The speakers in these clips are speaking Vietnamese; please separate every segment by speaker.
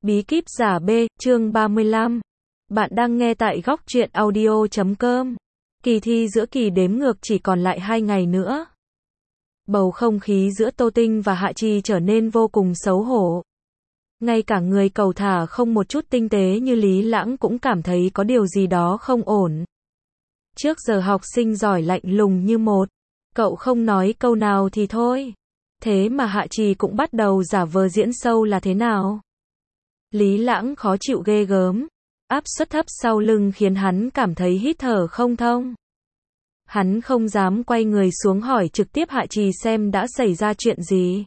Speaker 1: Bí kíp giả B, chương 35. Bạn đang nghe tại góc truyện audio.com. Kỳ thi giữa kỳ đếm ngược chỉ còn lại 2 ngày nữa. Bầu không khí giữa Tô Tinh và Hạ Trì trở nên vô cùng xấu hổ. Ngay cả người cầu thả không một chút tinh tế như Lý Lãng cũng cảm thấy có điều gì đó không ổn. Trước giờ học sinh giỏi lạnh lùng như một. Cậu không nói câu nào thì thôi. Thế mà Hạ Trì cũng bắt đầu giả vờ diễn sâu là thế nào? Lý Lãng khó chịu ghê gớm. Áp suất thấp sau lưng khiến hắn cảm thấy hít thở không thông. Hắn không dám quay người xuống hỏi trực tiếp Hạ Trì xem đã xảy ra chuyện gì.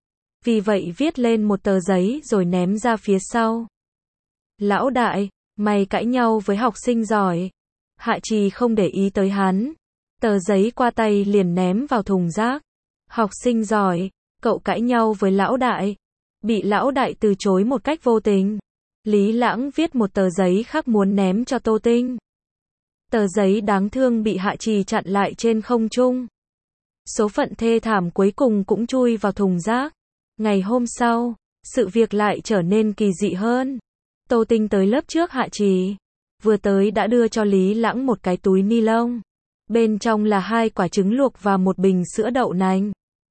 Speaker 1: Vì vậy viết lên một tờ giấy rồi ném ra phía sau. Lão đại, mày cãi nhau với học sinh giỏi. Hạ Trì không để ý tới hắn. Tờ giấy qua tay liền ném vào thùng rác. Học sinh giỏi, cậu cãi nhau với lão đại. Bị lão đại từ chối một cách vô tình. Lý Lãng viết một tờ giấy khác muốn ném cho Tô Tinh. Tờ giấy đáng thương bị Hạ Trì chặn lại trên không trung. Số phận thê thảm cuối cùng cũng chui vào thùng rác. Ngày hôm sau, sự việc lại trở nên kỳ dị hơn. Tô Tinh tới lớp trước Hạ Trì. Vừa tới đã đưa cho Lý Lãng một cái túi ni lông. Bên trong là 2 quả trứng luộc và một bình sữa đậu nành.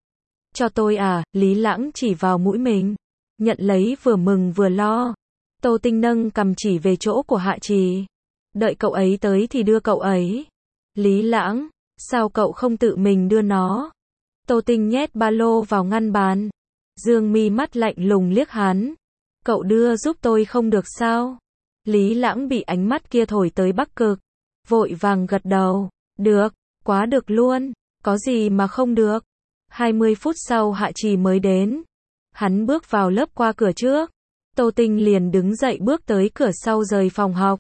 Speaker 1: Cho tôi à, Lý Lãng chỉ vào mũi mình. Nhận lấy vừa mừng vừa lo. Tô Tinh nâng cầm chỉ về chỗ của Hạ Trì. Đợi cậu ấy tới thì đưa cậu ấy. Lý Lãng, sao cậu không tự mình đưa nó? Tô Tinh nhét ba lô vào ngăn bàn. Dương mi mắt lạnh lùng liếc hắn. Cậu đưa giúp tôi không được sao? Lý Lãng bị ánh mắt kia thổi tới Bắc Cực. Vội vàng gật đầu. Được, quá được luôn. Có gì mà không được? 20 phút sau Hạ Trì mới đến. Hắn bước vào lớp qua cửa trước. Tô Tinh liền đứng dậy bước tới cửa sau rời phòng học.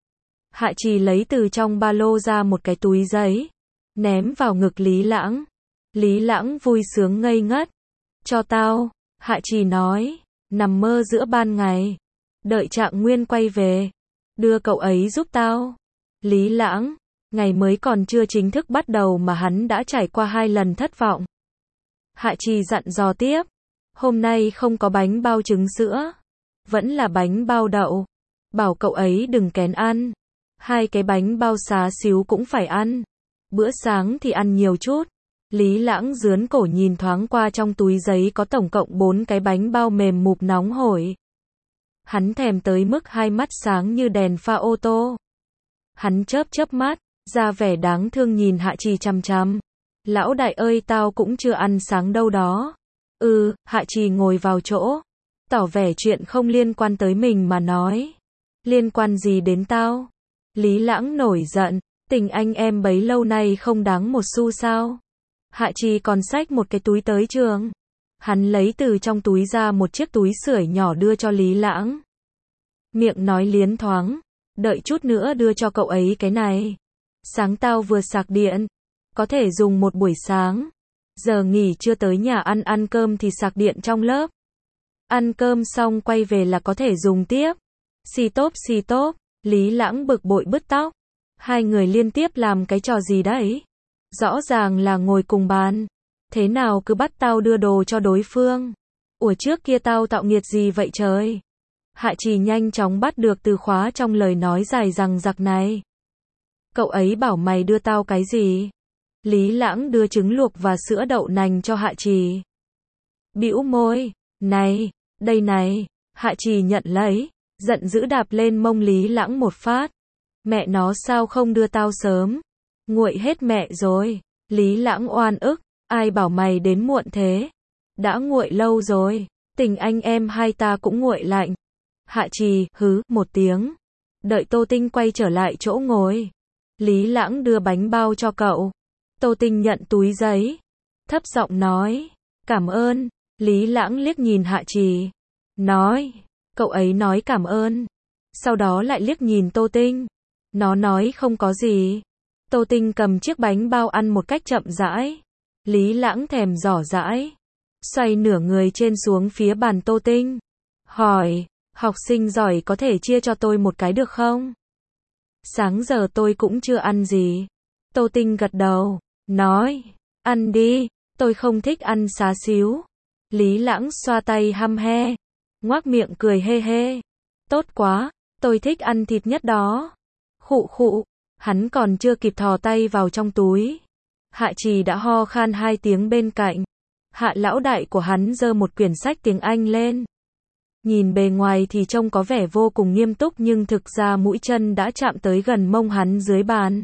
Speaker 1: Hạ Trì lấy từ trong ba lô ra một cái túi giấy. Ném vào ngực Lý Lãng. Lý Lãng vui sướng ngây ngất. Cho tao, Hạ Trì nói. Nằm mơ giữa ban ngày. Đợi Trạng Nguyên quay về. Đưa cậu ấy giúp tao. Lý Lãng, ngày mới còn chưa chính thức bắt đầu mà hắn đã trải qua 2 lần thất vọng. Hạ Trì dặn dò tiếp. Hôm nay không có bánh bao trứng sữa. Vẫn là bánh bao đậu. Bảo cậu ấy đừng kén ăn. 2 cái bánh bao xá xíu cũng phải ăn. Bữa sáng thì ăn nhiều chút. Lý Lãng dướn cổ nhìn thoáng qua trong túi giấy có tổng cộng 4 cái bánh bao mềm mụp nóng hổi. Hắn thèm tới mức 2 mắt sáng như đèn pha ô tô. Hắn chớp chớp mắt, ra vẻ đáng thương nhìn Hạ Trì chằm chằm. Lão đại ơi, tao cũng chưa ăn sáng đâu đó. Hạ Trì ngồi vào chỗ. Tỏ vẻ chuyện không liên quan tới mình mà nói. Liên quan gì đến tao? Lý Lãng nổi giận. Tình anh em bấy lâu nay không đáng một xu sao? Hạ Trì còn xách một cái túi tới trường. Hắn lấy từ trong túi ra một chiếc túi sưởi nhỏ đưa cho Lý Lãng. Miệng nói liến thoáng. Đợi chút nữa đưa cho cậu ấy cái này. Sáng tao vừa sạc điện. Có thể dùng một buổi sáng. Giờ nghỉ chưa tới nhà ăn cơm thì sạc điện trong lớp. Ăn cơm xong quay về là có thể dùng tiếp. Xì tốp, Lý Lãng bực bội bứt tóc. 2 người liên tiếp làm cái trò gì đấy? Rõ ràng là ngồi cùng bàn. Thế nào cứ bắt tao đưa đồ cho đối phương? Ủa trước kia tao tạo nghiệt gì vậy trời? Hạ Trì nhanh chóng bắt được từ khóa trong lời nói dài dằng dặc này. Cậu ấy bảo mày đưa tao cái gì? Lý Lãng đưa trứng luộc và sữa đậu nành cho Hạ Trì. Bĩu môi. Này, đây này. Hạ Trì nhận lấy. Giận dữ đạp lên mông Lý Lãng một phát. Mẹ nó sao không đưa tao sớm? Nguội hết mẹ rồi. Lý Lãng oan ức. Ai bảo mày đến muộn thế? Đã nguội lâu rồi. Tình anh em hai ta cũng nguội lạnh. Hạ Trì, hứ, một tiếng. Đợi Tô Tinh quay trở lại chỗ ngồi. Lý Lãng đưa bánh bao cho cậu. Tô Tinh nhận túi giấy. Thấp giọng nói. Cảm ơn. Lý Lãng liếc nhìn Hạ Trì. Nói. Cậu ấy nói cảm ơn. Sau đó lại liếc nhìn Tô Tinh. Nó nói không có gì. Tô Tinh cầm chiếc bánh bao ăn một cách chậm rãi. Lý Lãng thèm giỏ rãi. Xoay nửa người trên xuống phía bàn Tô Tinh. Hỏi. Học sinh giỏi có thể chia cho tôi một cái được không? Sáng giờ tôi cũng chưa ăn gì. Tô Tinh gật đầu. Nói. Ăn đi. Tôi không thích ăn xá xíu. Lý Lãng xoa tay hăm he. ngoác miệng cười hê hê. Tốt quá, tôi thích ăn thịt nhất đó. Khụ khụ, hắn còn chưa kịp thò tay vào trong túi. Hạ Trì đã ho khan 2 tiếng bên cạnh. Hạ lão đại của hắn giơ một quyển sách tiếng Anh lên. Nhìn bề ngoài thì trông có vẻ vô cùng nghiêm túc nhưng thực ra mũi chân đã chạm tới gần mông hắn dưới bàn.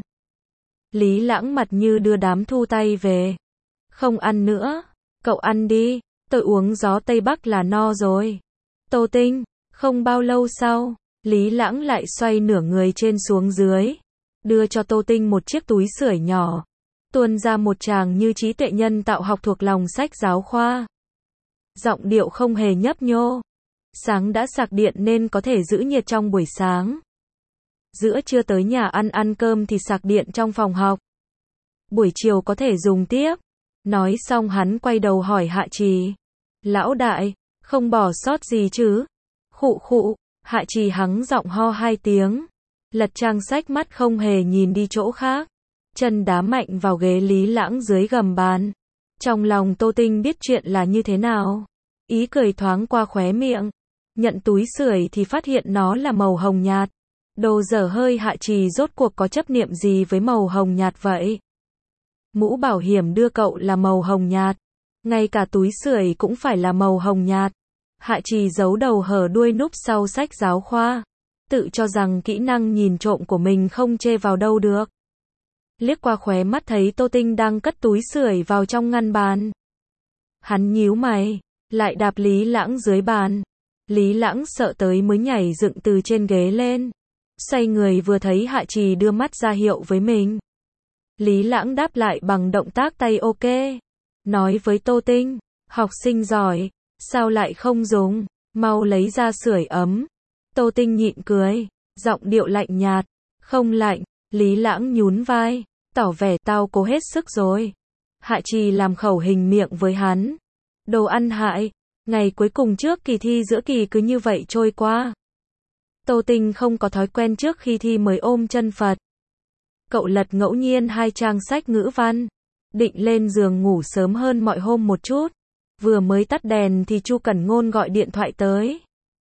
Speaker 1: Lý Lãng mặt như đưa đám thu tay về. Không ăn nữa, cậu ăn đi, tôi uống gió Tây Bắc là no rồi. Tô Tinh, không bao lâu sau, Lý Lãng lại xoay nửa người trên xuống dưới, đưa cho Tô Tinh một chiếc túi sưởi nhỏ, tuôn ra một tràng như trí tuệ nhân tạo học thuộc lòng sách giáo khoa. Giọng điệu không hề nhấp nhô. Sáng đã sạc điện nên có thể giữ nhiệt trong buổi sáng. Giữa trưa tới nhà ăn cơm thì sạc điện trong phòng học. Buổi chiều có thể dùng tiếp. Nói xong hắn quay đầu hỏi Hạ Trì. Lão đại, không bỏ sót gì chứ? Khụ khụ, Hạ Trì hắng giọng ho 2 tiếng. Lật trang sách mắt không hề nhìn đi chỗ khác. Chân đá mạnh vào ghế Lý Lãng dưới gầm bàn. Trong lòng Tô Tinh biết chuyện là như thế nào. Ý cười thoáng qua khóe miệng. Nhận túi sưởi thì phát hiện nó là màu hồng nhạt. Đồ dở hơi Hạ Trì rốt cuộc có chấp niệm gì với màu hồng nhạt vậy? Mũ bảo hiểm đưa cậu là màu hồng nhạt. Ngay cả túi sưởi cũng phải là màu hồng nhạt. Hạ Trì giấu đầu hở đuôi núp sau sách giáo khoa. Tự cho rằng kỹ năng nhìn trộm của mình không chê vào đâu được. Liếc qua khóe mắt thấy Tô Tinh đang cất túi sưởi vào trong ngăn bàn. Hắn nhíu mày, lại đạp Lý Lãng dưới bàn. Lý Lãng sợ tới mới nhảy dựng từ trên ghế lên. Xoay người vừa thấy Hạ Trì đưa mắt ra hiệu với mình. Lý Lãng đáp lại bằng động tác tay ok. Nói với Tô Tinh, học sinh giỏi, sao lại không dùng, mau lấy ra sưởi ấm. Tô Tinh nhịn cười, giọng điệu lạnh nhạt, không lạnh. Lý Lãng nhún vai, tỏ vẻ tao cố hết sức rồi. Hạ Trì làm khẩu hình miệng với hắn. Đồ ăn hại. Ngày cuối cùng trước kỳ thi giữa kỳ cứ như vậy trôi qua. Tô Tinh không có thói quen trước khi thi mới ôm chân Phật. Cậu lật ngẫu nhiên 2 trang sách ngữ văn. Định lên giường ngủ sớm hơn mọi hôm một chút. Vừa mới tắt đèn thì Chu Cẩn Ngôn gọi điện thoại tới.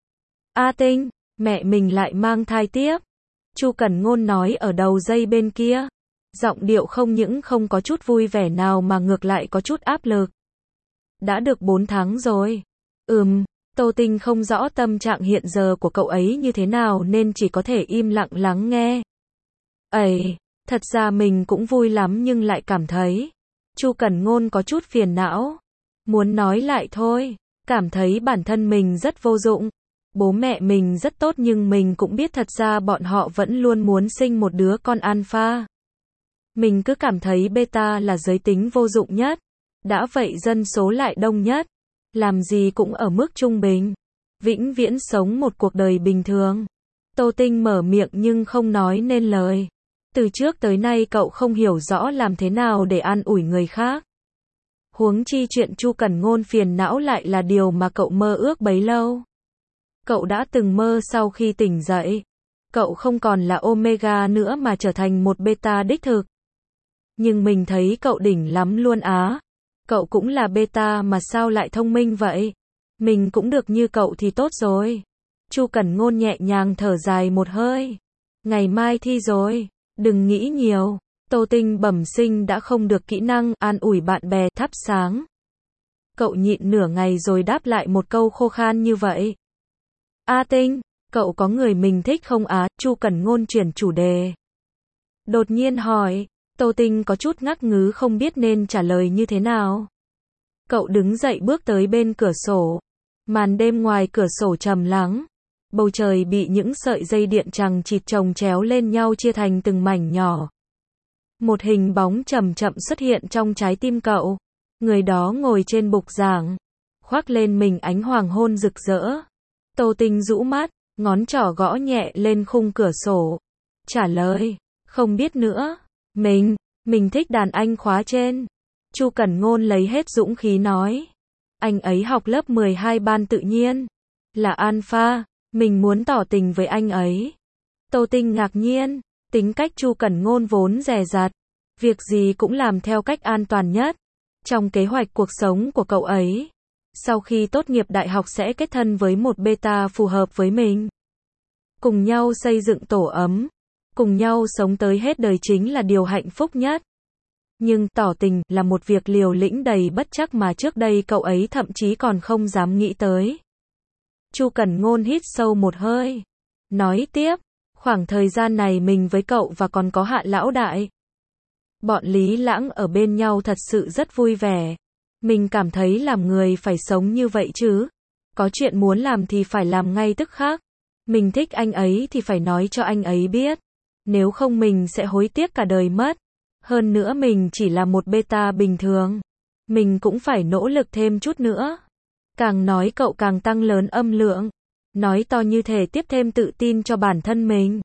Speaker 1: A Tinh, mẹ mình lại mang thai tiếp. Chu Cẩn Ngôn nói ở đầu dây bên kia. Giọng điệu không những không có chút vui vẻ nào mà ngược lại có chút áp lực. Đã được 4 tháng rồi. Tô Tinh không rõ tâm trạng hiện giờ của cậu ấy như thế nào nên chỉ có thể im lặng lắng nghe. Thật ra mình cũng vui lắm nhưng lại cảm thấy. Chu Cẩn Ngôn có chút phiền não. Muốn nói lại thôi. Cảm thấy bản thân mình rất vô dụng. Bố mẹ mình rất tốt nhưng mình cũng biết thật ra bọn họ vẫn luôn muốn sinh một đứa con alpha. Mình cứ cảm thấy beta là giới tính vô dụng nhất. Đã vậy dân số lại đông nhất. Làm gì cũng ở mức trung bình. Vĩnh viễn sống một cuộc đời bình thường. Tô Tinh mở miệng nhưng không nói nên lời. Từ trước tới nay cậu không hiểu rõ làm thế nào để an ủi người khác. Huống chi chuyện Chu Cẩn Ngôn phiền não lại là điều mà cậu mơ ước bấy lâu. Cậu đã từng mơ sau khi tỉnh dậy. Cậu không còn là Omega nữa mà trở thành một beta đích thực. Nhưng mình thấy cậu đỉnh lắm luôn á. Cậu cũng là beta mà sao lại thông minh vậy? Mình cũng được như cậu thì tốt rồi. Chu Cẩn Ngôn nhẹ nhàng thở dài một hơi. Ngày mai thi rồi, đừng nghĩ nhiều. Tô Tinh bẩm sinh đã không được kỹ năng an ủi bạn bè thắp sáng. Cậu nhịn nửa ngày rồi đáp lại một câu khô khan như vậy. A Tinh, cậu có người mình thích không á? Chu Cẩn Ngôn chuyển chủ đề. Đột nhiên hỏi. Tô Tinh có chút ngắc ngứ không biết nên trả lời như thế nào. Cậu đứng dậy bước tới bên cửa sổ. Màn đêm ngoài cửa sổ trầm lắng. Bầu trời bị những sợi dây điện chằng chịt chồng chéo lên nhau chia thành từng mảnh nhỏ. Một hình bóng chậm chậm xuất hiện trong trái tim cậu. Người đó ngồi trên bục giảng. Khoác lên mình ánh hoàng hôn rực rỡ. Tô Tinh rũ mắt, ngón trỏ gõ nhẹ lên khung cửa sổ. Trả lời, không biết nữa. Mình thích đàn anh khóa trên. Chu Cẩn Ngôn lấy hết dũng khí nói. Anh ấy học lớp 12 ban tự nhiên. Là alpha, mình muốn tỏ tình với anh ấy. Tô Tinh ngạc nhiên, tính cách Chu Cẩn Ngôn vốn dè dặt. Việc gì cũng làm theo cách an toàn nhất. Trong kế hoạch cuộc sống của cậu ấy. sau khi tốt nghiệp đại học sẽ kết thân với một beta phù hợp với mình. Cùng nhau xây dựng tổ ấm, cùng nhau sống tới hết đời chính là điều hạnh phúc nhất. Nhưng tỏ tình là một việc liều lĩnh đầy bất trắc mà trước đây cậu ấy thậm chí còn không dám nghĩ tới. Chu Cẩn Ngôn hít sâu một hơi, nói tiếp, khoảng thời gian này mình với cậu và còn có Hạ lão đại, bọn Lý Lãng ở bên nhau thật sự rất vui vẻ. Mình cảm thấy làm người phải sống như vậy chứ. Có chuyện muốn làm thì phải làm ngay tức khắc. Mình thích anh ấy thì phải nói cho anh ấy biết. Nếu không mình sẽ hối tiếc cả đời mất. Hơn nữa mình chỉ là một beta bình thường. Mình cũng phải nỗ lực thêm chút nữa. Càng nói cậu càng tăng lớn âm lượng. Nói to như thể tiếp thêm tự tin cho bản thân mình.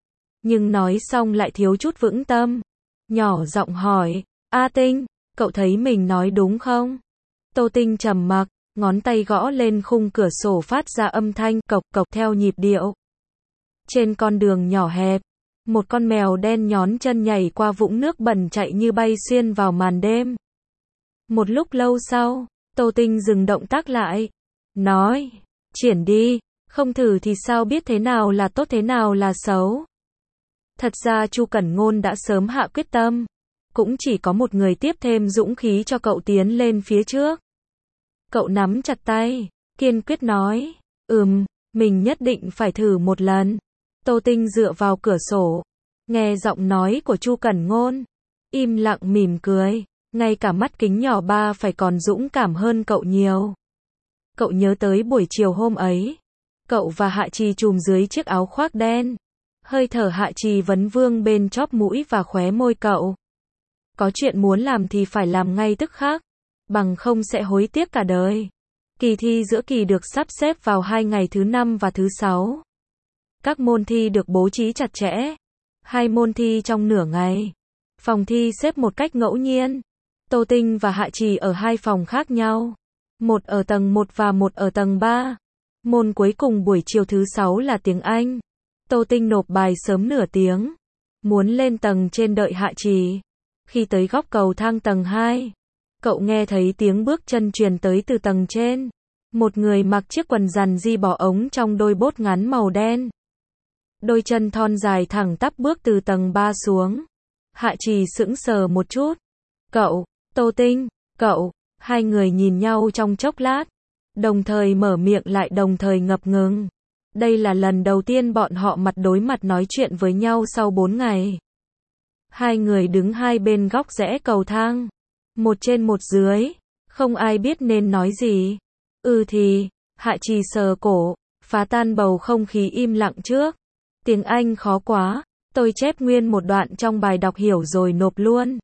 Speaker 1: Nhưng nói xong lại thiếu chút vững tâm. Nhỏ giọng hỏi, A Tinh, cậu thấy mình nói đúng không? Tô Tinh trầm mặc, ngón tay gõ lên khung cửa sổ phát ra âm thanh cộc cộc theo nhịp điệu. Trên con đường nhỏ hẹp, một con mèo đen nhón chân nhảy qua vũng nước bẩn chạy như bay xuyên vào màn đêm. Một lúc lâu sau, Tô Tinh dừng động tác lại, nói, triển đi, không thử thì sao biết thế nào là tốt thế nào là xấu. Thật ra Chu Cẩn Ngôn đã sớm hạ quyết tâm, cũng chỉ có một người tiếp thêm dũng khí cho cậu tiến lên phía trước. Cậu nắm chặt tay, kiên quyết nói, mình nhất định phải thử một lần. Tô Tinh dựa vào cửa sổ, nghe giọng nói của Chu Cẩn Ngôn, im lặng mỉm cười, ngay cả mắt kính nhỏ ba phải còn dũng cảm hơn cậu nhiều. Cậu nhớ tới buổi chiều hôm ấy, cậu và Hạ Trì trùm dưới chiếc áo khoác đen. Hơi thở Hạ Trì vấn vương bên chóp mũi và khóe môi cậu. Có chuyện muốn làm thì phải làm ngay tức khắc, bằng không sẽ hối tiếc cả đời. Kỳ thi giữa kỳ được sắp xếp vào 2 ngày thứ 5 và thứ 6. Các môn thi được bố trí chặt chẽ. 2 môn thi trong nửa ngày. Phòng thi xếp một cách ngẫu nhiên. Tô Tinh và Hạ Trì ở 2 phòng khác nhau. Một ở tầng 1 và một ở tầng 3. Môn cuối cùng buổi chiều thứ 6 là tiếng Anh. Tô Tinh nộp bài sớm nửa tiếng. Muốn lên tầng trên đợi Hạ Trì. Khi tới góc cầu thang tầng 2, cậu nghe thấy tiếng bước chân truyền tới từ tầng trên. Một người mặc chiếc quần giàn di bó ống trong đôi bốt ngắn màu đen. Đôi chân thon dài thẳng tắp bước từ tầng 3 xuống. Hạ Trì sững sờ một chút. Cậu, Tô Tinh, cậu, hai người nhìn nhau trong chốc lát. Đồng thời mở miệng lại đồng thời ngập ngừng. Đây là lần đầu tiên bọn họ mặt đối mặt nói chuyện với nhau sau 4 ngày. Hai người đứng hai bên góc rẽ cầu thang. Một trên một dưới. Không ai biết nên nói gì. Thì, Hạ Trì sờ cổ, phá tan bầu không khí im lặng trước. Tiếng Anh khó quá. Tôi chép nguyên một đoạn trong bài đọc hiểu rồi nộp luôn.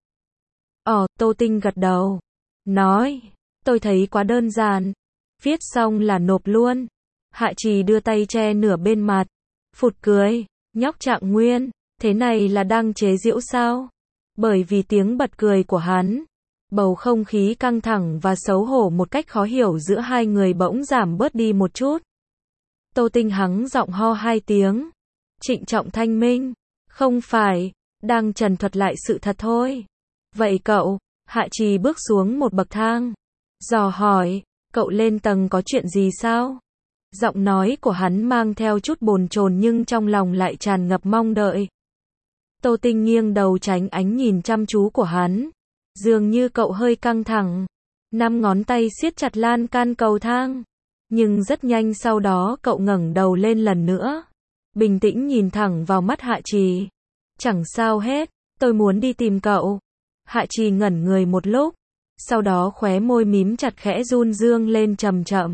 Speaker 1: Tô Tinh gật đầu. Nói, tôi thấy quá đơn giản. Viết xong là nộp luôn. Hạ Trì đưa tay che nửa bên mặt. Phụt cười, nhóc Trạng Nguyên, thế này là đang chế giễu sao? Bởi vì tiếng bật cười của hắn, bầu không khí căng thẳng và xấu hổ một cách khó hiểu giữa hai người bỗng giảm bớt đi một chút. Tô Tinh hắng giọng ho 2 tiếng. Trịnh trọng thanh minh, không phải, đang trần thuật lại sự thật thôi. Vậy cậu, Hạ Trì bước xuống một bậc thang. Dò hỏi, cậu lên tầng có chuyện gì sao? Giọng nói của hắn mang theo chút bồn chồn nhưng trong lòng lại tràn ngập mong đợi. Tô Tinh nghiêng đầu tránh ánh nhìn chăm chú của hắn. Dường như cậu hơi căng thẳng. 5 ngón tay siết chặt lan can cầu thang. Nhưng rất nhanh sau đó cậu ngẩng đầu lên lần nữa. Bình tĩnh nhìn thẳng vào mắt Hạ Trì. Chẳng sao hết, tôi muốn đi tìm cậu. Hạ Trì ngẩn người một lúc. Sau đó khóe môi mím chặt khẽ run dương lên chậm chậm.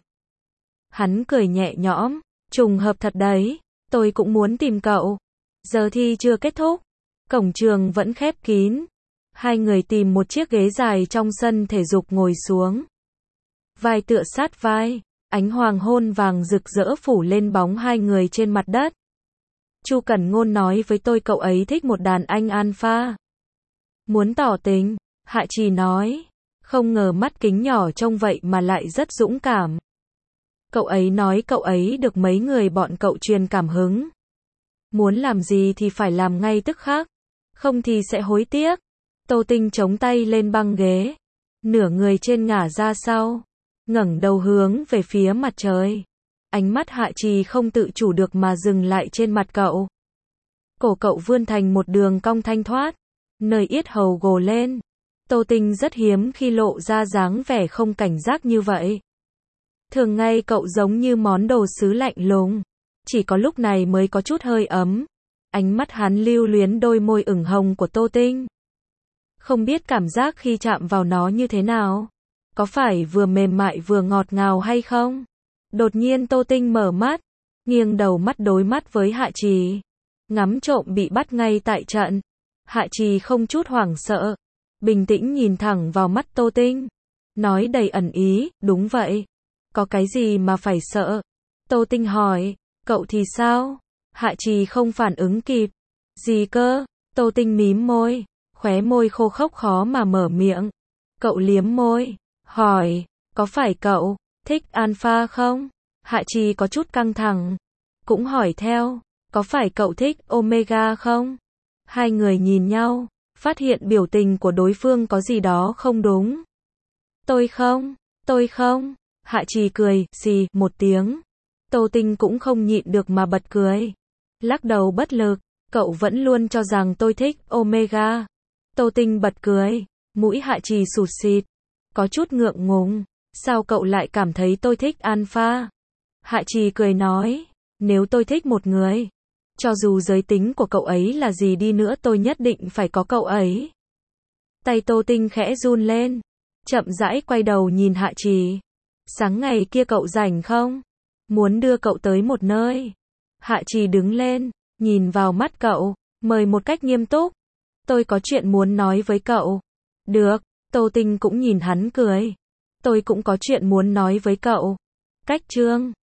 Speaker 1: Hắn cười nhẹ nhõm, trùng hợp thật đấy, tôi cũng muốn tìm cậu. Giờ thi chưa kết thúc, cổng trường vẫn khép kín. Hai người tìm một chiếc ghế dài trong sân thể dục ngồi xuống. Vai tựa sát vai, ánh hoàng hôn vàng rực rỡ phủ lên bóng hai người trên mặt đất. Chu Cẩn Ngôn nói với tôi cậu ấy thích một đàn anh alpha. Muốn tỏ tình, Hạ Trì nói. Không ngờ mắt kính nhỏ trông vậy mà lại rất dũng cảm. Cậu ấy nói cậu ấy được mấy người bọn cậu truyền cảm hứng. Muốn làm gì thì phải làm ngay tức khắc. Không thì sẽ hối tiếc. Tô Tinh chống tay lên băng ghế. Nửa người trên ngả ra sau. ngẩng đầu hướng về phía mặt trời. Ánh mắt Hạ Trì không tự chủ được mà dừng lại trên mặt cậu. Cổ cậu vươn thành một đường cong thanh thoát, nơi yết hầu gồ lên. Tô Tinh rất hiếm khi lộ ra dáng vẻ không cảnh giác như vậy. Thường ngày cậu giống như món đồ sứ lạnh lùng, chỉ có lúc này mới có chút hơi ấm. Ánh mắt hắn lưu luyến đôi môi ửng hồng của Tô Tinh. Không biết cảm giác khi chạm vào nó như thế nào? Có phải vừa mềm mại vừa ngọt ngào hay không? Đột nhiên Tô Tinh mở mắt, nghiêng đầu mắt đối mắt với Hạ Trì. Ngắm trộm bị bắt ngay tại trận. Hạ Trì không chút hoảng sợ, bình tĩnh nhìn thẳng vào mắt Tô Tinh, nói đầy ẩn ý, đúng vậy. Có cái gì mà phải sợ? Tô Tinh hỏi, cậu thì sao? Hạ Trì không phản ứng kịp. Gì cơ? Tô Tinh mím môi, khóe môi khô khốc khó mà mở miệng. Cậu liếm môi, hỏi, có phải cậu thích alpha không? Hạ Trì có chút căng thẳng, cũng hỏi theo, có phải cậu thích omega không? Hai người nhìn nhau, phát hiện biểu tình của đối phương có gì đó không đúng. Tôi không. Hạ Trì cười, xì, một tiếng. Tô Tinh cũng không nhịn được mà bật cười. Lắc đầu bất lực, cậu vẫn luôn cho rằng tôi thích omega. Tô Tinh bật cười, mũi Hạ Trì sụt xịt, có chút ngượng ngùng. Sao cậu lại cảm thấy tôi thích alpha? Hạ Trì cười nói, nếu tôi thích một người, cho dù giới tính của cậu ấy là gì đi nữa tôi nhất định phải có cậu ấy. Tay Tô Tinh khẽ run lên, chậm rãi quay đầu nhìn Hạ Trì. Sáng ngày kia cậu rảnh không? Muốn đưa cậu tới một nơi. Hạ Trì đứng lên, nhìn vào mắt cậu, mời một cách nghiêm túc. Tôi có chuyện muốn nói với cậu. Được, Tô Tinh cũng nhìn hắn cười. Tôi cũng có chuyện muốn nói với cậu. Cách chương